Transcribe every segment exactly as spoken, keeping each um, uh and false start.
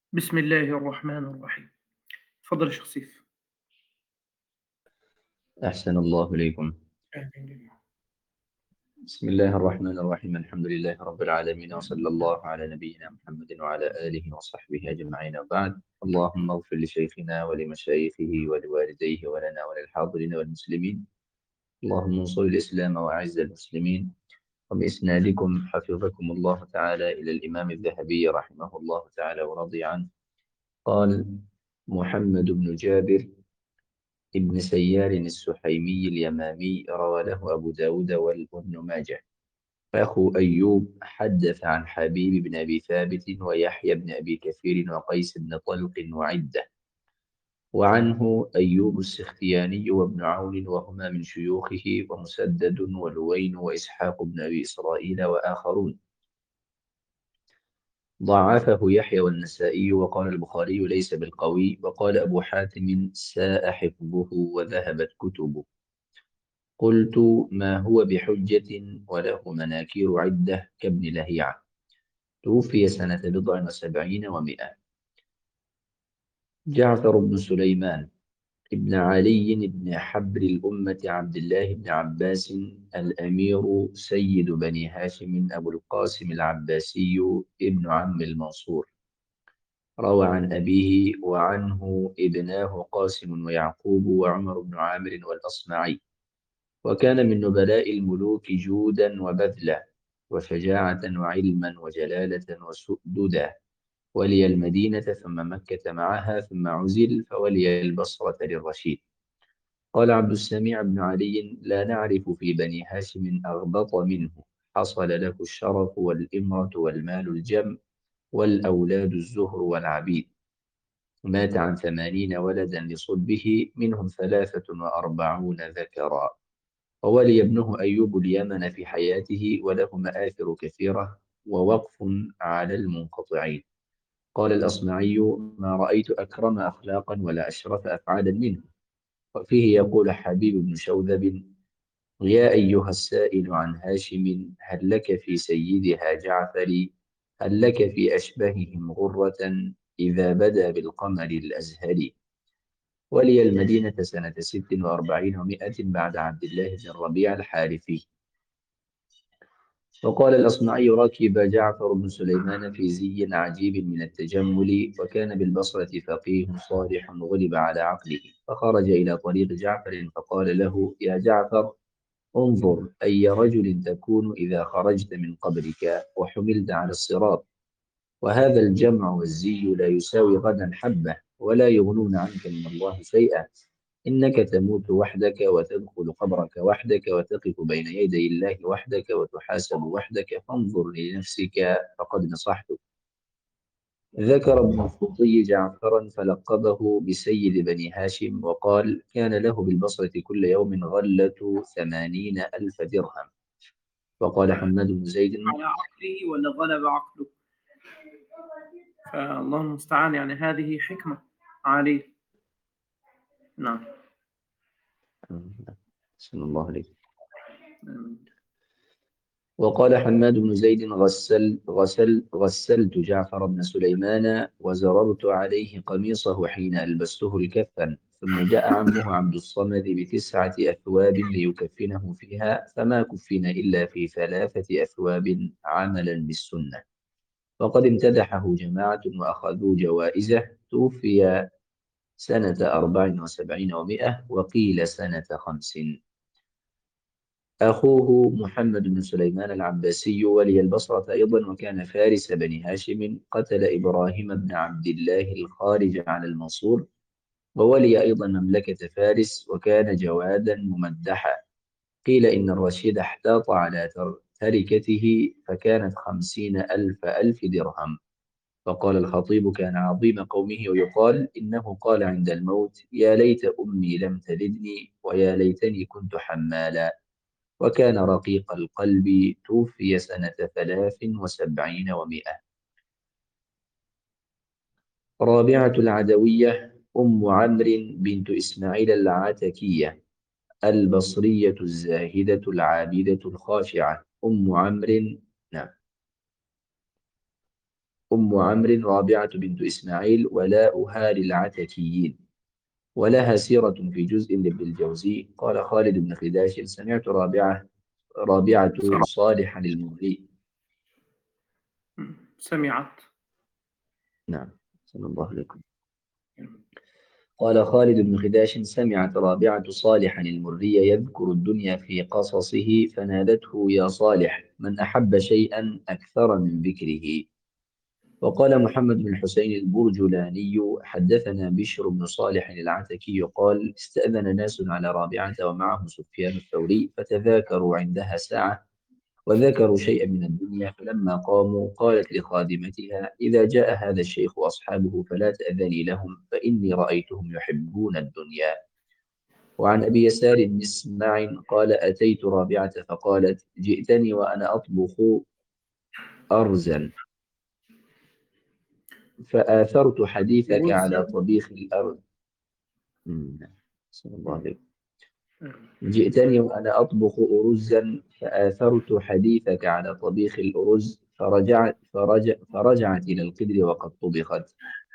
بسم الله الرحمن الرحيم. تفضل يا شيخ سيف. أحسن الله إليكم. آمين جميعا. بسم الله الرحمن الرحيم. الحمد لله رب العالمين، وصلى الله على نبينا محمد وعلى آله وصحبه أجمعين، وبعد. اللهم اغفر لشيخنا ولمشايخه ولوالديه ولنا وللحاضرين والمسلمين. اللهم انصر الإسلام وأعز المسلمين. وبإسنادكم حفظكم الله تعالى إلى الإمام الذهبي رحمه الله تعالى ورضي عنه. قال محمد بن جابر ابن سيار السحيمي اليمامي، روى له أبو داود وابن ماجه. أخو أيوب حدث عن حبيب بن أبي ثابت ويحيى بن أبي كثير وقيس بن طلق وعدة. وعنه أيوب السختياني وابن عون، وهما من شيوخه، ومسدد ولوين وإسحاق بن أبي إسرائيل وآخرون. ضعفه يحيى والنسائي، وقال البخاري ليس بالقوي، وقال أبو حاتم ساء حفظه وذهبت كتبه. قلت ما هو بحجة وله مناكير عدة كابن لهيعة، توفي سنة بضع وسبعين ومائة. جعفر بن سليمان ابن علي بن حبر الأمة عبد الله بن عباس الأمير سيد بني هاشم أبو القاسم العباسي ابن عم المنصور، روى عن أبيه وعنه ابناه قاسم ويعقوب وعمر بن عامر والأصمعي. وكان من نبلاء الملوك جودا وبذلا وشجاعة وعلما وجلالة وسؤددا. ولي المدينة ثم مكة معها، ثم عزل فولي البصرة للرشيد. قال عبد السميع بن علي لا نعرف في بني هاشم أغبط منه، حصل له الشرف والإمرة والمال الجم والأولاد الزهر والعبيد. مات عن ثمانين ولدا لصلبه، منهم ثلاثة وأربعون ذكرا. وولي ابنه أيوب اليمن في حياته، وله مآثر كثيرة ووقف على المنقطعين. قال الأصمعي ما رأيت أكرم أخلاقا ولا أشرف أفعالا منه. وفيه يقول حبيب بن شوذب يا أيها السائل عن هاشم، هل لك في سيدها جعفر؟ هل لك في أشبههم غرة إذا بدا بالقمر الأزهر؟ ولي المدينة سنة ست وأربعين ومائة بعد عبد الله بن الربيع الحارثي. وقال الأصمعي ركب جعفر بن سليمان في زي عجيب من التجمل، وكان بالبصرة فقيه صالح غلب على عقله، فخرج إلى طريق جعفر فقال له يا جعفر انظر أي رجل تكون إذا خرجت من قبرك وحملت على الصراط، وهذا الجمع والزي لا يساوي غدا حبة، ولا يغنون عنك من الله شيئا. إنك تموت وحدك وتدخل قبرك وحدك وتقف بين يدي الله وحدك وتحاسب وحدك، فانظر لنفسك فقد نصحتك. ذكر ابن الخطي جعفرا فلقبه بسيد بني هاشم، وقال كان له بالبصرة كل يوم غلة ثمانين ألف درهم. وقال حماد بن زيد على عقله ولا غلب عقله؟ فالله المستعان، يعني هذه حكمة عليه. نعم. صلى الله عليه. آمين. وقال حماد بن زيد غسل غسل غسلت جعفر بن سليمان وزررت عليه قميصه حين ألبسته الكفن، ثم جاء عمه عبد الصمد بتسعة أثواب ليكفنه فيها، فما كفن إلا في ثلاثة أثواب عملا بالسنة. وقد امتدحه جماعة وأخذوا جوائزه. توفي سنة أربع وسبعين ومائة، وقيل سنة خمس. أخوه محمد بن سليمان العباسي ولي البصرة أيضا، وكان فارس بني هاشم، قتل إبراهيم بن عبد الله الخارج على المنصور، وولي أيضا مملكة فارس، وكان جوادا ممدحا. قيل إن الرشيد احتاط على تر- تركته فكانت خمسين ألف ألف درهم. فقال الخطيب كان عظيم قومه، ويقال إنه قال عند الموت يا ليت أمي لم تلدني ويا ليتني كنت حمالا. وكان رقيق القلب، توفي سنة ثلاث وسبعين ومائة. رابعة العدوية أم عمرو بنت إسماعيل العتكية البصرية الزاهدة العابدة الخاشعة. أم عمرو. نعم. أم عمرو رابعة بنت إسماعيل ولاؤها للعتكيين. ولها سيرة في جزء لابن الجوزي. قال خالد بن خداش سمعت رابعة رابعة صراحة. صالحا المغري. سمعت. نعم، صلى الله عليكم. قال خالد بن خداش سمعت رابعة صالحا المري يذكر الدنيا في قصصه فنادته يا صالح من أحب شيئا أكثر من ذكره. وقال محمد بن الحسين البرجلاني حدثنا بشر بن صالح العتكي قال استأذن ناس على رابعة ومعهم سفيان الثوري فتذاكروا عندها ساعة وذكروا شيئا من الدنيا فلما قاموا قالت لخادمتها إذا جاء هذا الشيخ وأصحابه فلا تأذني لهم فإني رأيتهم يحبون الدنيا. وعن أبي يسار مسمع قال أتيت رابعة فقالت جئتني وأنا أطبخ أرزا فآثرت حديثك على وزن. طبيخ الأرض. مم. صلى الله عليه وسلم. جئتني وأنا أطبخ أرزا فآثرت حديثك على طبيخ الأرز فرجعت, فرجع فرجعت إلى القدر وقد طبخت.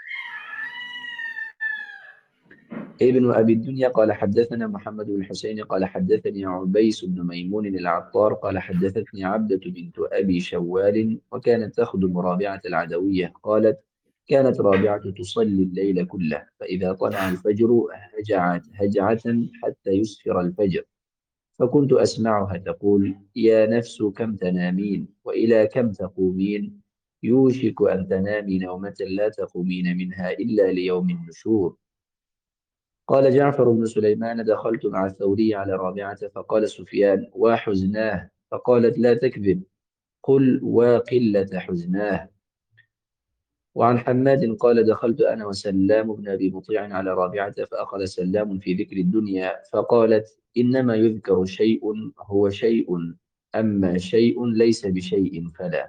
ابن أبي الدنيا قال حدثنا محمد بن الحسين قال حدثني عبيس بن ميمون العطار قال حدثتني عبدة بنت أبي شوال وكانت تخدم رابعة العدوية قالت كانت رابعة تصلي الليل كله فإذا طلع الفجر هجعت هجعة حتى يسفر الفجر فكنت أسمعها تقول يا نفس كم تنامين وإلى كم تقومين يوشك أن تنامي نومة لا تقومين منها إلا ليوم النشور. قال جعفر بن سليمان دخلت مع الثوري على رابعة فقال سفيان وحزناه فقالت لا تكذب قل وقلة حزناه. وعن حماد قال دخلت أنا وسلام بن أبي مطيع على رابعة فأخذ سلام في ذكر الدنيا فقالت إنما يذكر شيء هو شيء أما شيء ليس بشيء فلا.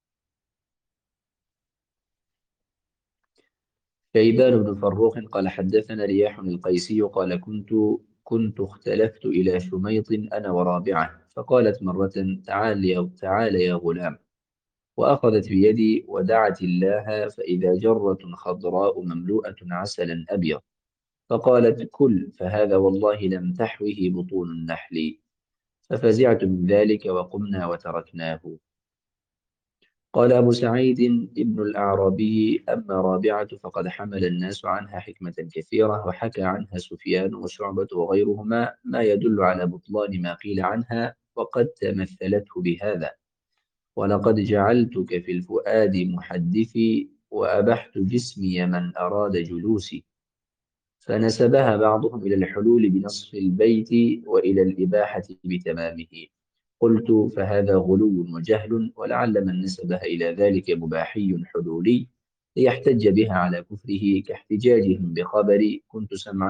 شيبان بن فروخ قال حدثنا رياح القيسي قال كنت كنت اختلفت إلى شميط أنا ورابعة فقالت مرة تعال يا تعال يا غلام وأخذت بيدي ودعت الله فإذا جرة خضراء مملوءة عسلا أبيض فقالت كل فهذا والله لم تحوه بطون النحل ففزعت من ذلك وقمنا وتركناه. قال أبو سعيد ابن الأعرابي أما رابعة فقد حمل الناس عنها حكمة كثيرة وحكى عنها سفيان وشعبة وغيرهما ما يدل على بطلان ما قيل عنها وقد تمثلته بهذا ولقد جعلتك في الفؤاد محدثي وأبحت جسمي من أراد جلوسي. فنسبها بعضهم إلى الحلول بنصف البيت وإلى الإباحة بتمامه. قلت فهذا غلو وجهل ولعل من نسبها إلى ذلك مباحي حلولي ليحتج بها على كفره كاحتجاجهم بخبر كنت سمعا